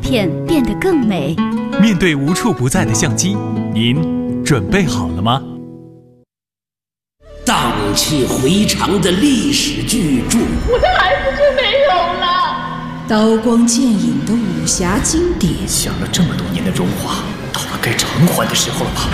片变得更美。 面对无处不在的相机，您准备好了吗？ 荡气回肠的历史巨著， 我的孩子就没有了。 刀光剑影的武侠经典， 想了这么多年的荣华，到了该偿还的时候了吧？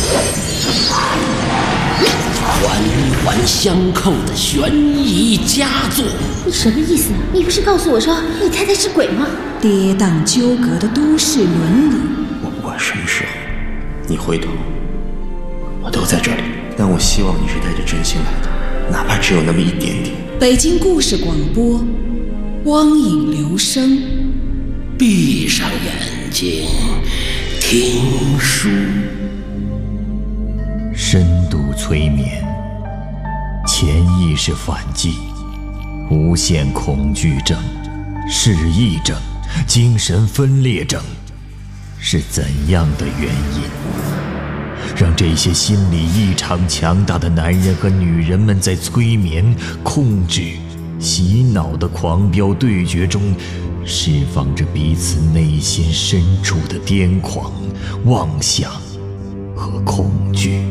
环环相扣的悬疑佳作。 你什么意思？你不是告诉我说你太太是鬼吗？ 跌宕纠葛的都市伦理。 我不管什么时候你回头，我都在这里。但我希望你是带着真心来的，哪怕只有那么一点点。 北京故事广播，光影留声。 闭上眼睛，听书。 深度催眠，潜意识反击，无限恐惧症、失忆症、精神分裂症，是怎样的原因？让这些心理异常强大的男人和女人们在催眠、控制、洗脑的狂飙对决中，释放着彼此内心深处的癫狂、妄想和恐惧。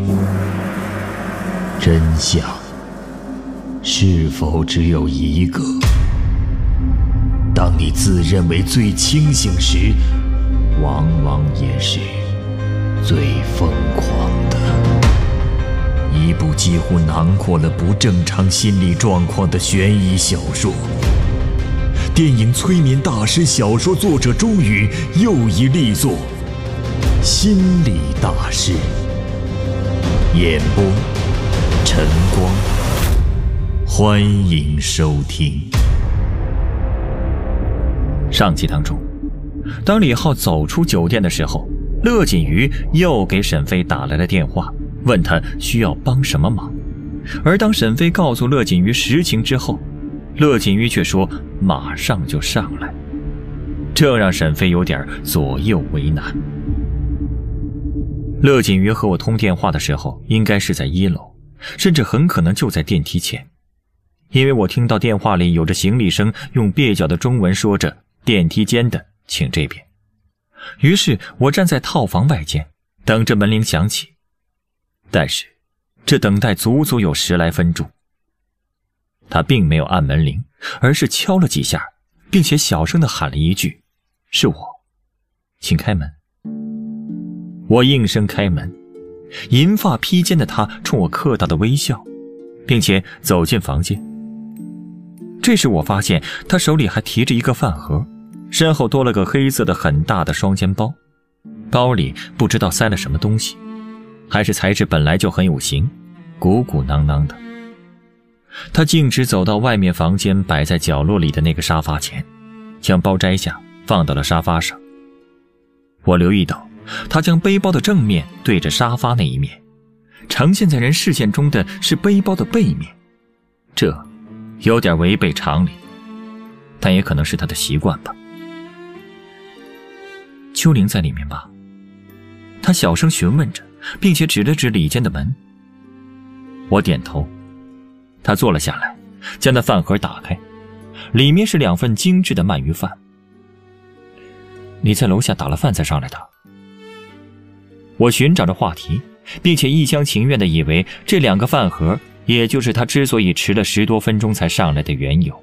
真相是否只有一个？当你自认为最清醒时，往往也是最疯狂的。一部几乎囊括了不正常心理状况的悬疑小说。电影催眠大师小说作者终于又一力作，心理大师。演播晨光，欢迎收听。 上集当中，当李浩走出酒店的时候，乐锦瑜又给沈飞打来了电话，问他需要帮什么忙。而当沈飞告诉乐锦瑜实情之后，乐锦瑜却说马上就上来，这让沈飞有点左右为难。乐锦瑜和我通电话的时候应该是在1楼，甚至很可能就在电梯前，因为我听到电话里有着行李声用蹩脚的中文说着电梯间的请这边。于是我站在套房外间等着门铃响起，但是这等待足足有10来分钟。他并没有按门铃，而是敲了几下，并且小声地喊了一句：是我，请开门。我应声开门，银发披肩的他冲我客套的微笑，并且走进房间。这时我发现他手里还提着一个饭盒，身后多了个黑色的很大的双肩包，包里不知道塞了什么东西，还是材质本来就很有型，鼓鼓囊囊的。他径直走到外面房间摆在角落里的那个沙发前，将包摘下放到了沙发上。我留意到他将背包的正面对着沙发那一面，呈现在人视线中的是背包的背面，这有点违背常理，但也可能是他的习惯吧。秋玲在里面吧？他小声询问着，并且指了指里间的门。我点头。他坐了下来，将那饭盒打开，里面是2份精致的鳗鱼饭。你在楼下打了饭才上来的？我寻找着话题，并且一厢情愿地以为这2个饭盒也就是他之所以迟了10多分钟才上来的缘由。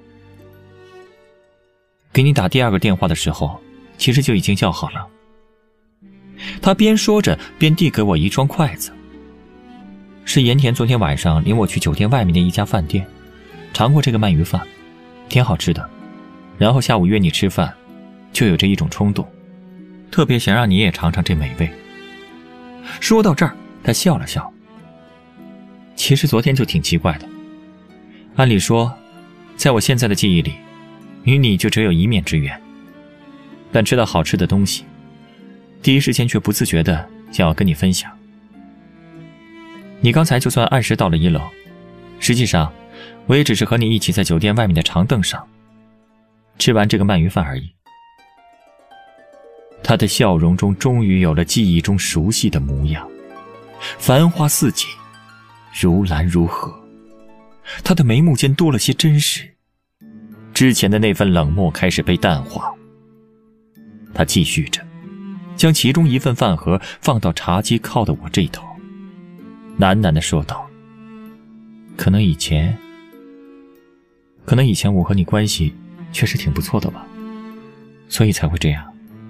给你打第2个电话的时候，其实就已经叫好了。他边说着边递给我一双筷子。是盐田昨天晚上领我去酒店外面的一家饭店，尝过这个鳗鱼饭，挺好吃的。然后下午约你吃饭，就有这一种冲动，特别想让你也尝尝这美味。说到这儿，他笑了笑。其实昨天就挺奇怪的，按理说，在我现在的记忆里，与你就只有一面之缘，但吃到好吃的东西，第一时间却不自觉地想要跟你分享。你刚才就算按时到了1楼，实际上我也只是和你一起在酒店外面的长凳上吃完这个鳗鱼饭而已。他的笑容中终于有了记忆中熟悉的模样，繁花似锦，如兰如荷。他的眉目间多了些真实，之前的那份冷漠开始被淡化。 他继续着，将其中一份饭盒放到茶几靠的我这头，喃喃地说道：可能以前我和你关系确实挺不错的吧，所以才会这样。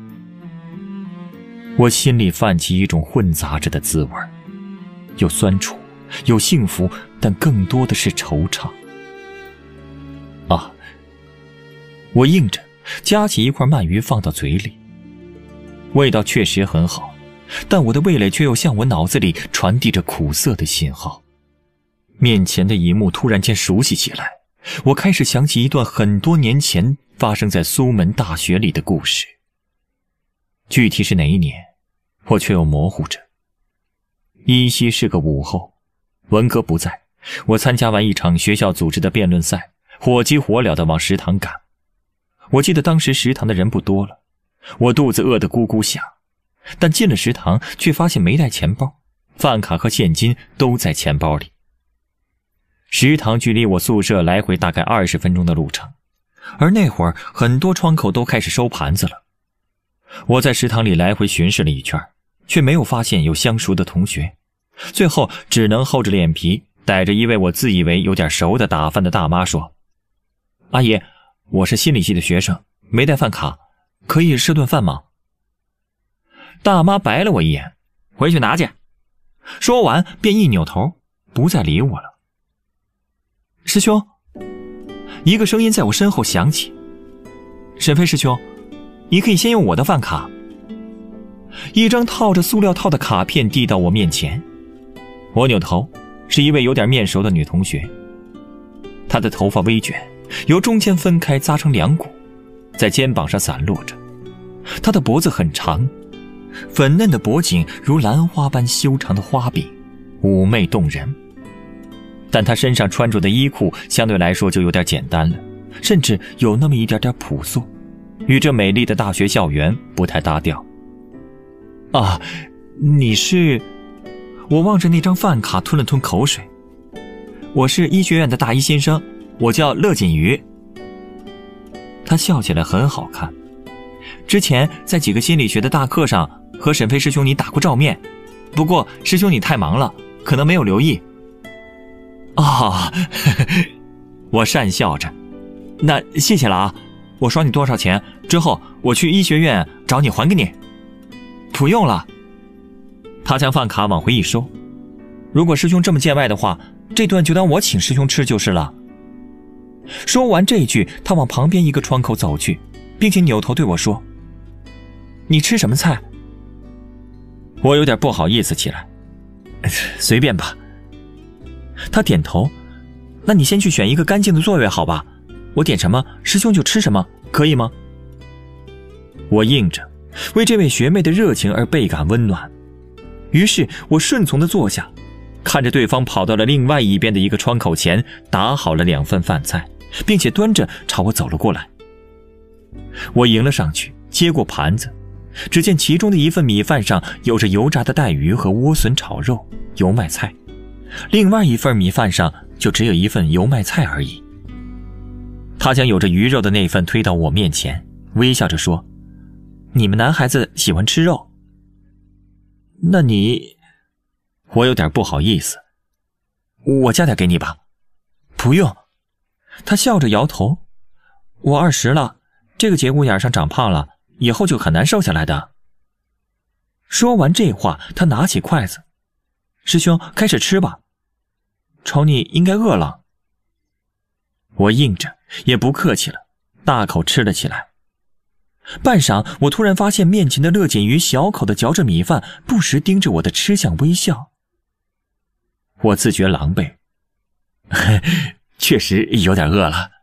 我心里泛起一种混杂着的滋味，有酸楚，有幸福，但更多的是惆怅。啊，我应着，夹起一块鳗鱼放到嘴里，味道确实很好，但我的味蕾却又向我脑子里传递着苦涩的信号。面前的一幕突然间熟悉起来，我开始想起一段很多年前发生在苏门大学里的故事。具体是哪一年，我却又模糊着。依稀是个午后，文哥不在，我参加完一场学校组织的辩论赛，火急火燎地往食堂赶。我记得当时食堂的人不多了，我肚子饿得咕咕响，但进了食堂却发现没带钱包，饭卡和现金都在钱包里。食堂距离我宿舍来回大概20分钟的路程，而那会儿很多窗口都开始收盘子了。我在食堂里来回巡视了一圈，却没有发现有相熟的同学，最后只能厚着脸皮逮着一位我自以为有点熟的打饭的大妈说：阿姨，我是心理系的学生，没带饭卡，可以吃顿饭吗？大妈白了我一眼，回去拿去。说完便一扭头不再理我了。师兄，一个声音在我身后响起：沈飞师兄，你可以先用我的饭卡。一张套着塑料套的卡片递到我面前，我扭头，是一位有点面熟的女同学。她的头发微卷，由中间分开扎成2股，在肩膀上散落着。她的脖子很长，粉嫩的脖颈如兰花般修长的花柄，妩媚动人。但她身上穿着的衣裤相对来说就有点简单了，甚至有那么一点点朴素，与这美丽的大学校园不太搭调。啊，你是……我望着那张饭卡吞了吞口水。我是医学院的大一新生，我叫乐锦瑜。他笑起来很好看。之前在几个心理学的大课上和沈飞师兄你打过照面，不过师兄你太忙了，可能没有留意。啊，我讪笑着。那谢谢了啊，我刷你多少钱，之后我去医学院找你还给你。不用了。他将饭卡往回一收。如果师兄这么见外的话，这顿就当我请师兄吃就是了。说完这句，他往旁边一个窗口走去，并且扭头对我说：你吃什么菜？我有点不好意思起来。随便吧。他点头。那你先去选一个干净的座位好吧，我点什么师兄就吃什么，可以吗？我应着，为这位学妹的热情而倍感温暖。于是我顺从地坐下，看着对方跑到了另外一边的一个窗口前，打好了2份饭菜，并且端着朝我走了过来。我迎了上去，接过盘子，只见其中的一份米饭上有着油炸的带鱼和莴笋炒肉、油麦菜，另外一份米饭上就只有一份油麦菜而已。他将有着鱼肉的那份推到我面前，微笑着说：你们男孩子喜欢吃肉。那你……我有点不好意思。我加点给你吧。不用。他笑着摇头。我20了，这个节骨眼上长胖了，以后就很难瘦下来的。说完这话，他拿起筷子。师兄，开始吃吧。瞅你应该饿了。我应着，也不客气了，大口吃了起来。半晌，我突然发现面前的乐锦瑜小口地嚼着米饭，不时盯着我的吃相微笑。我自觉狼狈，确实有点饿了。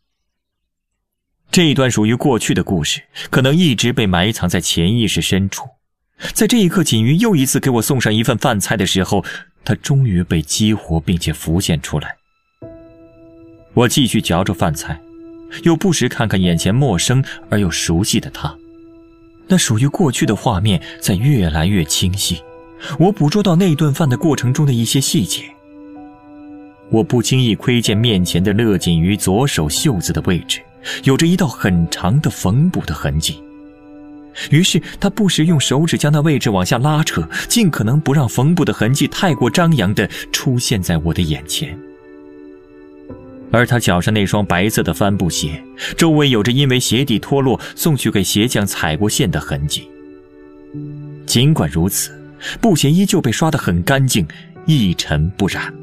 这一段属于过去的故事，可能一直被埋藏在潜意识深处。在这一刻，锦瑜又一次给我送上一份饭菜的时候，它终于被激活并且浮现出来。我继续嚼着饭菜，又不时看看眼前陌生而又熟悉的他。那属于过去的画面在越来越清晰，我捕捉到那顿饭的过程中的一些细节。我不经意窥见面前的乐锦瑜左手袖子的位置有着一道很长的缝补的痕迹， 于是他不时用手指将那位置往下拉扯，尽可能不让缝补的痕迹太过张扬地出现在我的眼前。而他脚上那双白色的帆布鞋，周围有着因为鞋底脱落送去给鞋匠踩过线的痕迹。尽管如此，布鞋依旧被刷得很干净，一尘不染。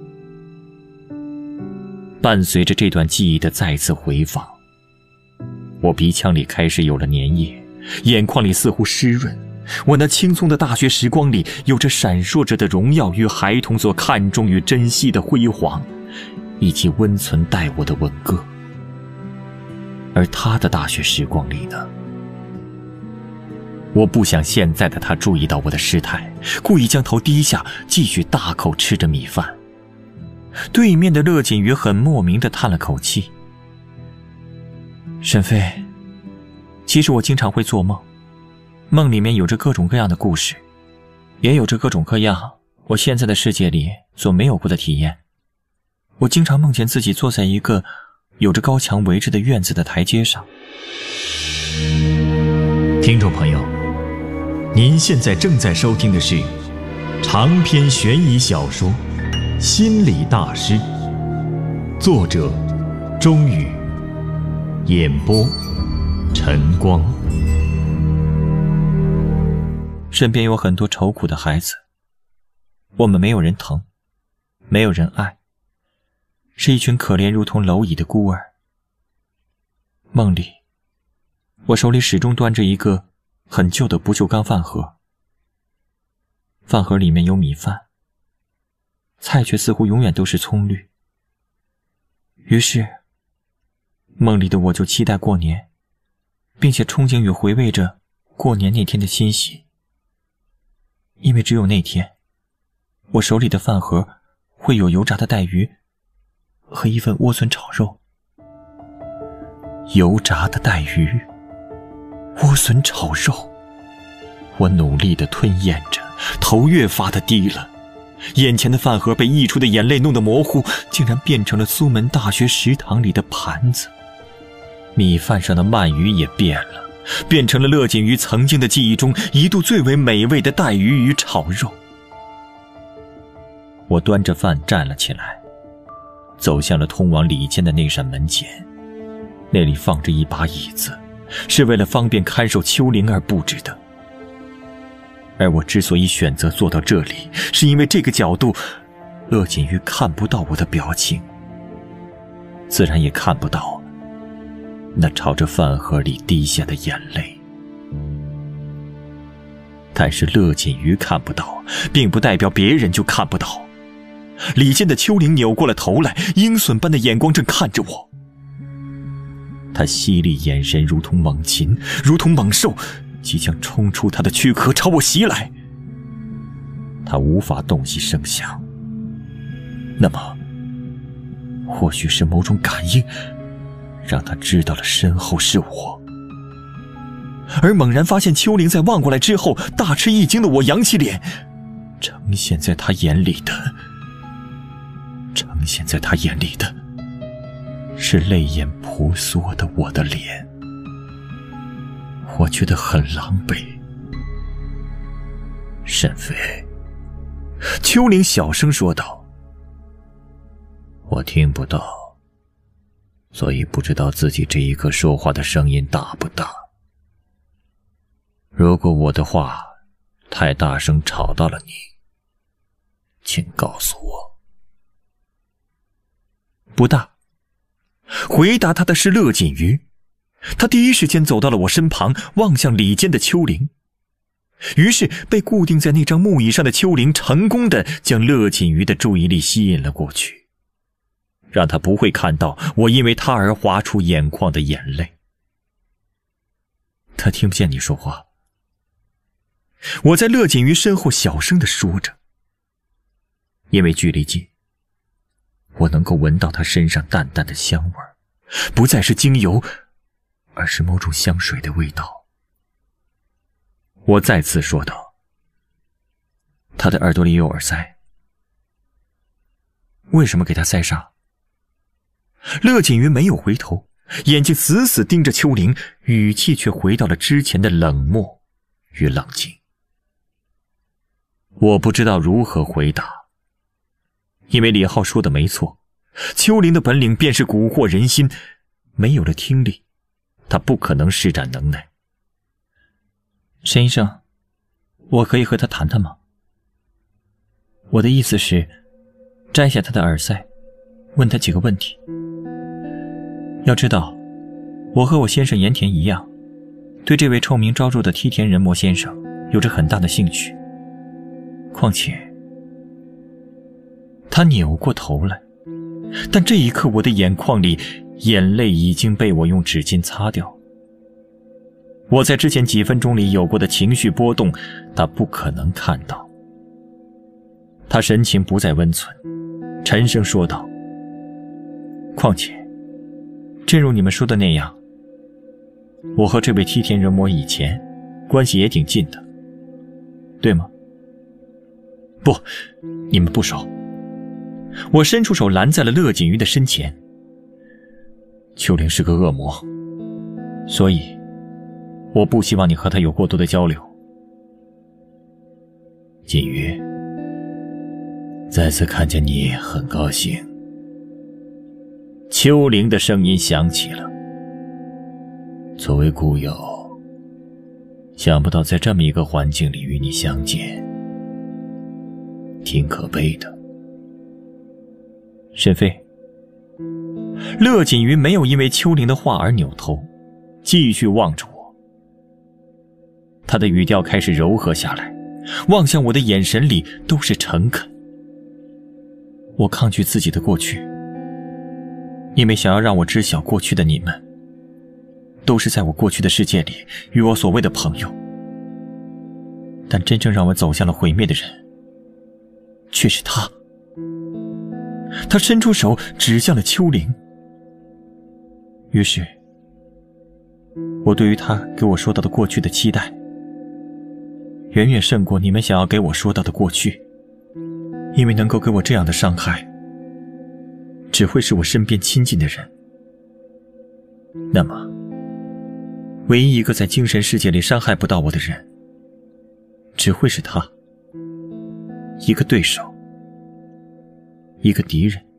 伴随着这段记忆的再次回放，我鼻腔里开始有了粘液，眼眶里似乎湿润。我那轻松的大学时光里有着闪烁着的荣耀与孩童所看重与珍惜的辉煌，以及温存待我的吻歌。而他的大学时光里呢？我不想现在的他注意到我的失态，故意将头低下，继续大口吃着米饭。对面的乐锦瑜很莫名地叹了口气：“沈飞，其实我经常会做梦，梦里面有着各种各样的故事，也有着各种各样我现在的世界里所没有过的体验。我经常梦见自己坐在一个有着高墙围着的院子的台阶上。” 听众朋友，您现在正在收听的是长篇悬疑小说《心理大师》，作者钟宇，演播晨光。 身边有很多愁苦的孩子，我们没有人疼，没有人爱，是一群可怜如同蝼蚁的孤儿。梦里，我手里始终端着一个很旧的不锈钢饭盒，饭盒里面有米饭，菜却似乎永远都是葱绿。于是梦里的我就期待过年，并且憧憬与回味着过年那天的欣喜，因为只有那天，我手里的饭盒会有油炸的带鱼和一份莴笋炒肉。油炸的带鱼，莴笋炒肉，我努力地吞咽着，头越发的低了。眼前的饭盒被溢出的眼泪弄得模糊，竟然变成了苏门大学食堂里的盘子。米饭上的鳗鱼也变了，变成了乐锦瑜曾经的记忆中一度最为美味的带鱼与炒肉。我端着饭站了起来，走向了通往里间的那扇门前。那里放着一把椅子，是为了方便看守秋玲而布置的。而我之所以选择坐到这里，是因为这个角度，乐锦瑜看不到我的表情，自然也看不到那朝着饭盒里滴下的眼泪。但是乐锦瑜看不到，并不代表别人就看不到。里间的秋玲扭过了头来，鹰隼般的眼光正看着我。他犀利眼神如同猛禽，如同猛兽，即将冲出他的躯壳朝我袭来。他无法洞悉声响，那么或许是某种感应让他知道了身后是我。而猛然发现秋玲在望过来之后，大吃一惊的我扬起脸，呈现在他眼里的是泪眼婆娑的我的脸。我觉得很狼狈。沈飞，秋玲小声说道：“我听不到，所以不知道自己这一刻说话的声音大不大。如果我的话太大声吵到了你，请告诉我。”不大。回答他的是乐锦瑜，他第一时间走到了我身旁，望向里间的秋玲。于是被固定在那张木椅上的秋玲成功地将乐锦瑜的注意力吸引了过去，让他不会看到我因为他而滑出眼眶的眼泪。他听不见你说话。我在乐锦瑜身后小声地说着，因为距离近，我能够闻到他身上淡淡的香味，不再是精油，而是某种香水的味道。我再次说道：“他的耳朵里有耳塞，为什么给他塞上？”乐锦瑜没有回头，眼睛死死盯着秋玲，语气却回到了之前的冷漠与冷静。我不知道如何回答，因为李浩说的没错，丘陵的本领便是蛊惑人心，没有了听力，他不可能施展能耐。沈医生，我可以和他谈谈吗？我的意思是，摘下他的耳塞，问他几个问题。要知道，我和我先生盐田一样，对这位臭名昭著的梯田仁磨先生有着很大的兴趣。况且，他扭过头来，但这一刻我的眼眶里眼泪已经被我用纸巾擦掉。我在之前几分钟里有过的情绪波动，他不可能看到。他神情不再温存，沉声说道：况且，正如你们说的那样，我和这位梯田仁磨以前关系也挺近的，对吗？不，你们不熟。我伸出手拦在了乐锦瑜的身前。秋玲是个恶魔，所以我不希望你和他有过多的交流。锦瑜，再次看见你很高兴。秋玲的声音响起了。作为故友，想不到在这么一个环境里与你相见，挺可悲的。沈飞。乐锦瑜没有因为秋玲的话而扭头，继续望着我。他的语调开始柔和下来，望向我的眼神里都是诚恳。我抗拒自己的过去，因为想要让我知晓过去的你们，都是在我过去的世界里与我所谓的朋友。但真正让我走向了毁灭的人，却是他。他伸出手指向了秋玲。于是，我对于他给我说到的过去的期待，远远胜过你们想要给我说到的过去。因为能够给我这样的伤害，只会是我身边亲近的人。那么，唯一一个在精神世界里伤害不到我的人，只会是他。一个对手，一个敌人。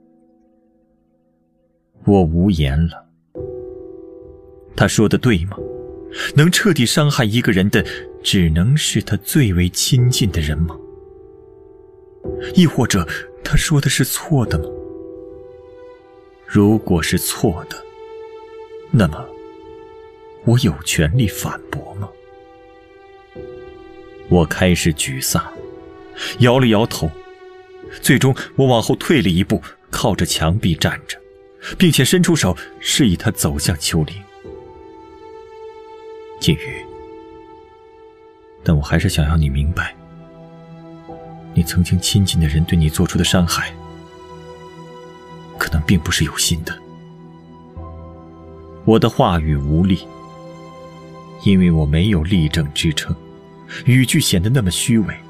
我无言了。他说的对吗？能彻底伤害一个人的，只能是他最为亲近的人吗？亦或者他说的是错的吗？如果是错的，那么我有权利反驳吗？我开始沮丧，摇了摇头，最终我往后退了一步，靠着墙壁站着，并且伸出手示意他走向秋玲。锦瑜，但我还是想要你明白，你曾经亲近的人对你做出的伤害，可能并不是有心的。我的话语无力，因为我没有例证支撑，语句显得那么虚伪。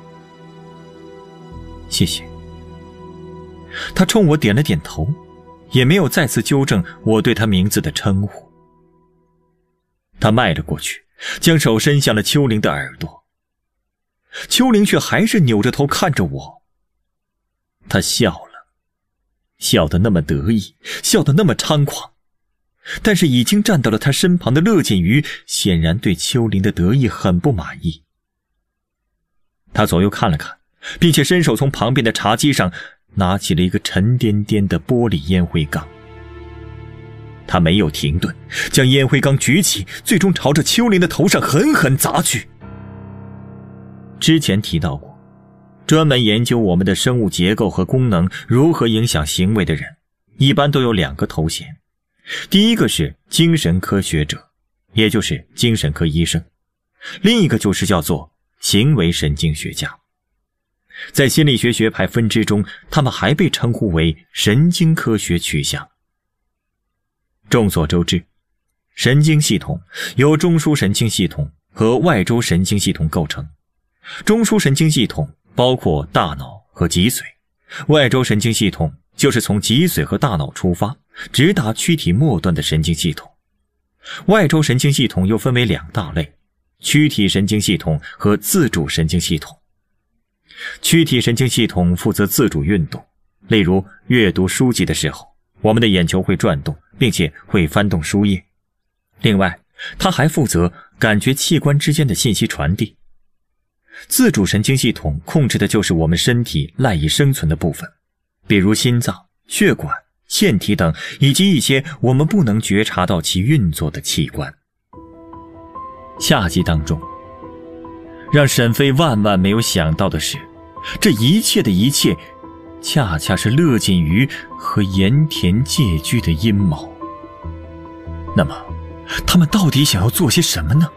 谢谢。他冲我点了点头，也没有再次纠正我对他名字的称呼。他迈了过去，将手伸向了秋玲的耳朵。秋玲却还是扭着头看着我。她笑了，笑得那么得意，笑得那么猖狂。但是已经站到了他身旁的乐锦瑜显然对秋玲的得意很不满意。他左右看了看，并且伸手从旁边的茶几上拿起了一个沉甸甸的玻璃烟灰缸。他没有停顿，将烟灰缸举起，最终朝着秋玲的头上狠狠砸去。之前提到过，专门研究我们的生物结构和功能如何影响行为的人，一般都有两个头衔。第一个是精神科学者，也就是精神科医生；另一个就是叫做行为神经学家。在心理学学派分支中，他们还被称呼为神经科学取向。众所周知，神经系统由中枢神经系统和外周神经系统构成。中枢神经系统包括大脑和脊髓，外周神经系统就是从脊髓和大脑出发，直达躯体末端的神经系统。外周神经系统又分为两大类， 躯体神经系统和自主神经系统。躯体神经系统负责自主运动，例如阅读书籍的时候，我们的眼球会转动，并且会翻动书页。另外，它还负责感觉器官之间的信息传递。自主神经系统控制的就是我们身体赖以生存的部分，比如心脏、血管、腺体等，以及一些我们不能觉察到其运作的器官。下集当中，让沈飞万万没有想到的是，这一切的一切恰恰是乐锦瑜和盐田借居的阴谋。那么他们到底想要做些什么呢？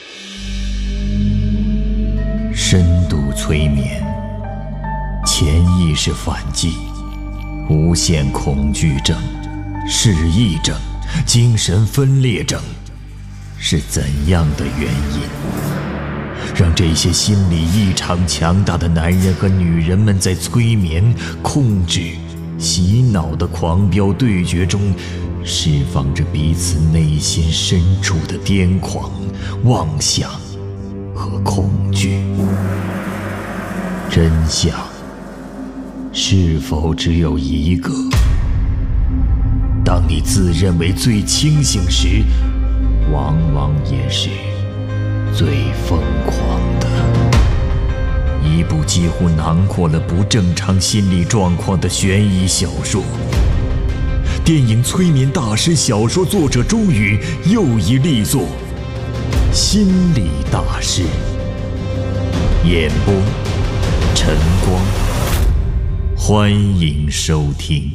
深度催眠，潜意识反击，无限恐惧症、失忆症、精神分裂症，是怎样的原因，让这些心理异常强大的男人和女人们在催眠、控制、洗脑的狂飙对决中，释放着彼此内心深处的癫狂、妄想和恐惧？真相是否只有一个？当你自认为最清醒时，往往也是最疯狂的。一部几乎囊括了不正常心理状况的悬疑小说。电影催眠大师小说作者终于又一力作，心理大师。演播晨光，欢迎收听。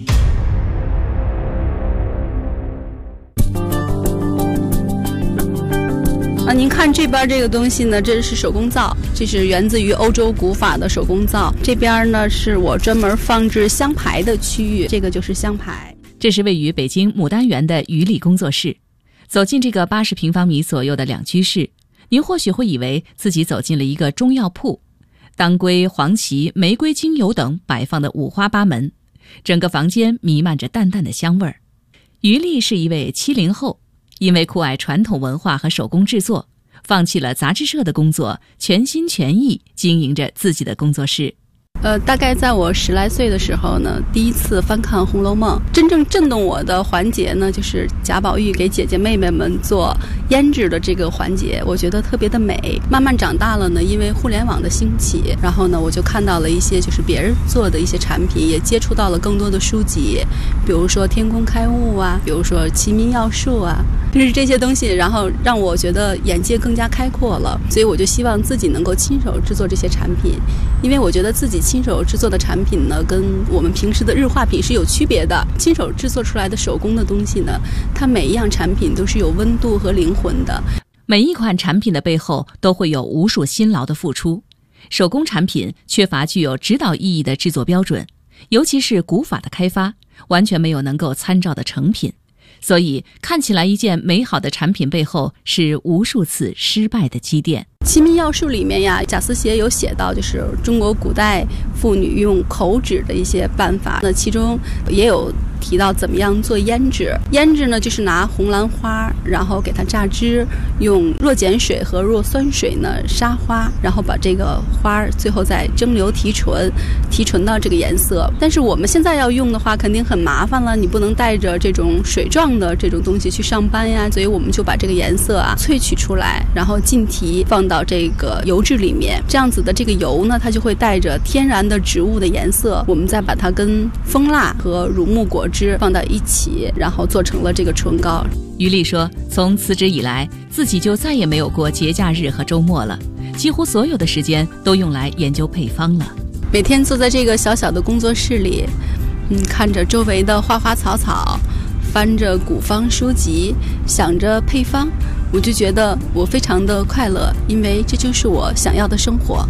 您看这边这个东西呢，这是手工皂，这是源自于欧洲古法的手工皂。这边呢是我专门放置香牌的区域，这个就是香牌。 这是位于北京牡丹园的于丽工作室。走进这个80平方米左右的两居室，您或许会以为自己走进了一个中药铺，当归、黄芪、玫瑰精油等摆放的五花八门，整个房间弥漫着淡淡的香味儿。于丽是一位70后，因为酷爱传统文化和手工制作，放弃了杂志社的工作，全心全意经营着自己的工作室。 大概在我10来岁的时候呢，第一次翻看《红楼梦》，真正震动我的环节呢，就是贾宝玉给姐姐妹妹们做胭脂的这个环节，我觉得特别的美。慢慢长大了呢，因为互联网的兴起，然后呢，我就看到了一些就是别人做的一些产品，也接触到了更多的书籍，比如说天工开物啊，比如说齐民要术啊，就是这些东西，然后让我觉得眼界更加开阔了。所以我就希望自己能够亲手制作这些产品，因为我觉得自己亲手制作的产品呢，跟我们平时的日化品是有区别的。亲手制作出来的手工的东西呢，它每一样产品都是有温度和灵魂的。 每一款产品的背后都会有无数辛劳的付出。手工产品缺乏具有指导意义的制作标准，尤其是古法的开发，完全没有能够参照的成品。所以看起来一件美好的产品背后是无数次失败的积淀。 齐民要术里面呀，贾思勰有写到，就是中国古代妇女用口脂的一些办法，那其中也有提到怎么样做胭脂。胭脂呢，就是拿红兰花，然后给它榨汁，用弱碱水和弱酸水呢杀花，然后把这个花最后再蒸馏提纯，提纯到这个颜色。但是我们现在要用的话，肯定很麻烦了，你不能带着这种水状的这种东西去上班呀，所以我们就把这个颜色啊萃取出来，然后浸提放到这个油脂里面，这样子的这个油呢，它就会带着天然的植物的颜色，我们再把它跟蜂蜡和乳木果汁放到一起，然后做成了这个唇膏。 于丽说，从辞职以来，自己就再也没有过节假日和周末了，几乎所有的时间都用来研究配方了。 每天坐在这个小小的工作室里，看着周围的花花草草，翻着古方书籍，想着配方，我就觉得我非常的快乐，因为这就是我想要的生活。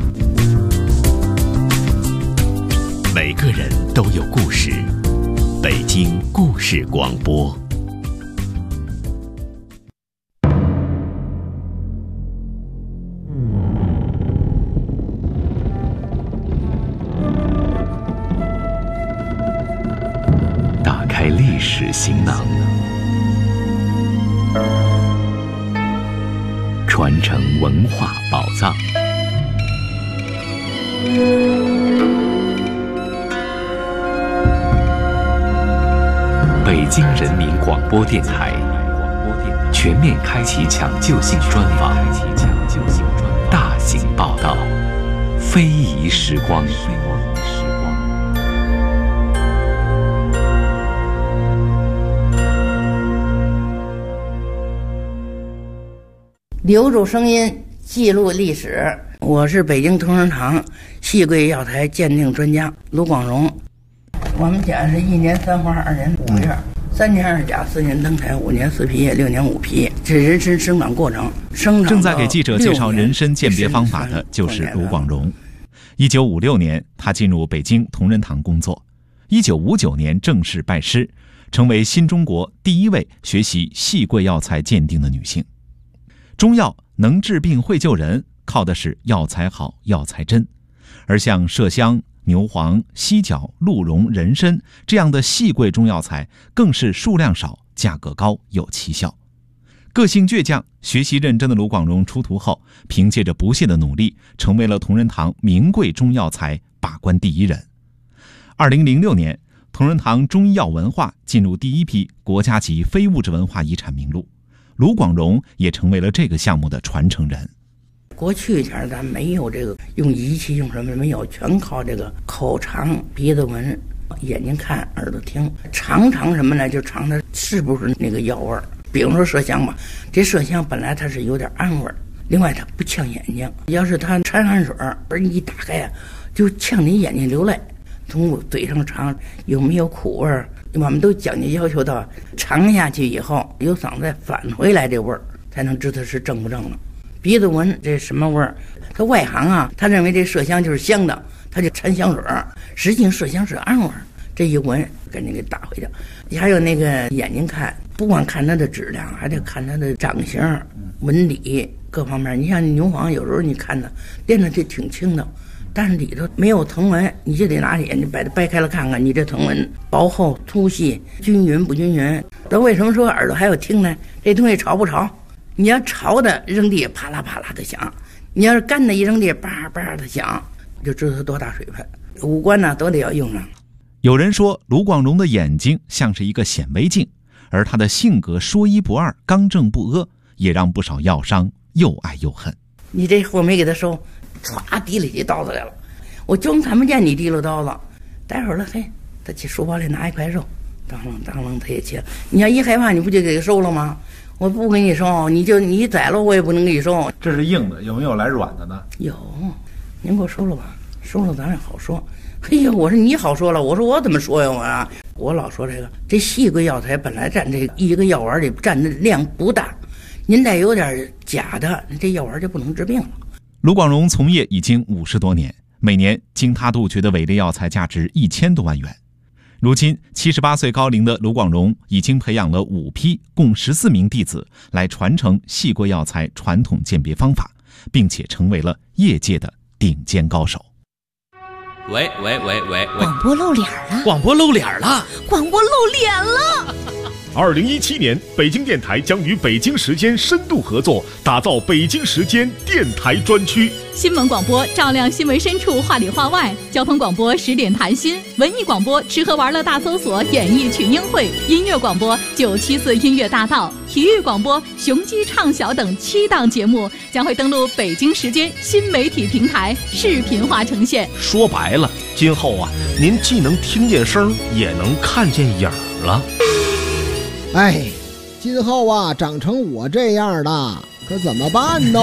每个人都有故事，北京故事广播。打开历史行囊，穿传承文化宝藏。北京人民广播电台全面开启抢救性专访，大型报道，非遗时光。 留住声音，记录历史。我是北京同仁堂戏柜药材鉴定专家卢广荣。我们家是1年3花2年5月，3年2甲4年登台5年4批6年5批，这人参生长过程。 正在给记者介绍人参鉴别方法的就是卢广荣。1956年，他进入北京同仁堂工作。1959年正式拜师，成为新中国第一位学习戏柜药材鉴定的女性。中药能治病会救人，靠的是药材好、药材真。而像麝香、牛黄、犀角、鹿茸、人参这样的细贵中药材，更是数量少、价格高、有奇效。个性倔强、学习认真的卢广荣出徒后，凭借着不懈的努力，成为了同仁堂名贵中药材把关第一人。2006年，同仁堂中医药文化进入第一批国家级非物质文化遗产名录，卢广荣也成为了这个项目的传承人。 过去前咱没有这个用仪器用什么没有，全靠这个口尝、鼻子闻、眼睛看、耳朵听，尝什么呢？就尝它是不是那个药味儿。比如说麝香吧，这麝香本来它是有点暗味儿，另外它不呛眼睛，要是它掺汗水而你一打开啊，就呛你眼睛流泪。从嘴上尝有没有苦味儿，我们都讲究要求到尝下去以后由嗓子再返回来这味儿，才能知道是正不正了。鼻子闻这什么味儿？他外行啊，他认为这麝香就是香的，他就掺香水，实际上麝香是暗味儿。这一闻赶紧给打回去。还有那个眼睛看，不光看它的质量，还得看它的长相、纹理各方面。你像牛黄，有时候你看它练的这挺轻的，但是里头没有藤纹，你就得拿眼睛把它掰开了看看，你这藤纹薄厚、粗细、均匀不均匀。那为什么说耳朵还有听呢？这东西潮不潮？你要潮的扔地啪啦啪啦的响，你要是干的一扔地叭叭的响，就知道它多大水分。五官呢都得要用上。 有人说卢广荣的眼睛像是一个显微镜，而他的性格说一不二、刚正不阿，也让不少药商又爱又恨。 你这货没给他收，唰提了起刀子来了，我装看不见你提了刀子，待会儿了，嘿，他去书包里拿一块肉，当啷他也切。你要一害怕，你不就给他收了吗？我不给你收，你宰了我也不能给你收。 这是硬的，有没有来软的呢？ 有，您给我收了吧，收了咱也好说。哎呀，我说你好说了，我说我怎么说呀我老说这细贵药材本来占这一个药丸里占的量不大，您再有点假的，这药丸就不能治病了。 卢广荣从业已经50多年，每年经他杜绝的伪劣药材价值1000多万元。如今78岁高龄的卢广荣已经培养了5批共14名弟子来传承细贵药材传统鉴别方法，并且成为了业界的顶尖高手。 喂， 广播露脸了！ 广播露脸了！ 广播露脸了 ！2017年，北京电台将与北京时间深度合作，打造北京时间电台专区。 新闻广播照亮新闻深处，话里话外；交通广播10点谈心；文艺广播吃喝玩乐大搜索，演艺群英会；音乐广播974音乐大道；体育广播雄鸡唱晓等7档节目将会登陆北京时间新媒体平台，视频化呈现。 说白了，今后啊，您既能听见声，也能看见影儿了。 哎，今后啊，长成我这样的，可怎么办呢？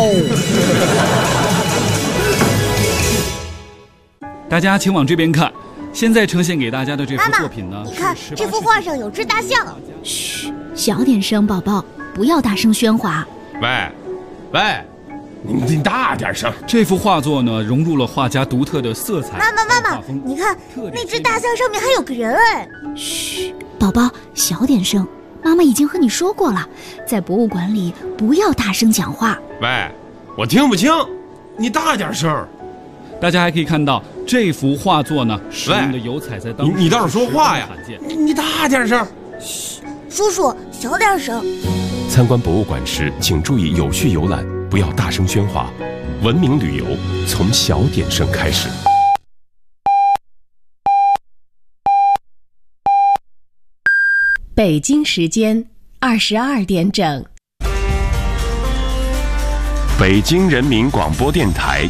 大家请往这边看，现在呈现给大家的这幅作品呢， 你看这幅画上有只大象。 嘘，小点声，宝宝，不要大声喧哗。 喂，你大点声。 这幅画作呢，融入了画家独特的色彩。 妈妈，你看那只大象上面还有个人哎。 嘘，宝宝，小点声。妈妈已经和你说过了，在博物馆里不要大声讲话。 喂，我听不清，你大点声。 大家还可以看到这幅画作呢，使用的油彩在当时你倒是说话呀！你大点声。 嘘，叔叔小点声。 参观博物馆时，请注意有序游览， 不要大声喧哗，文明旅游从小点声开始。 北京时间22点整。 北京人民广播电台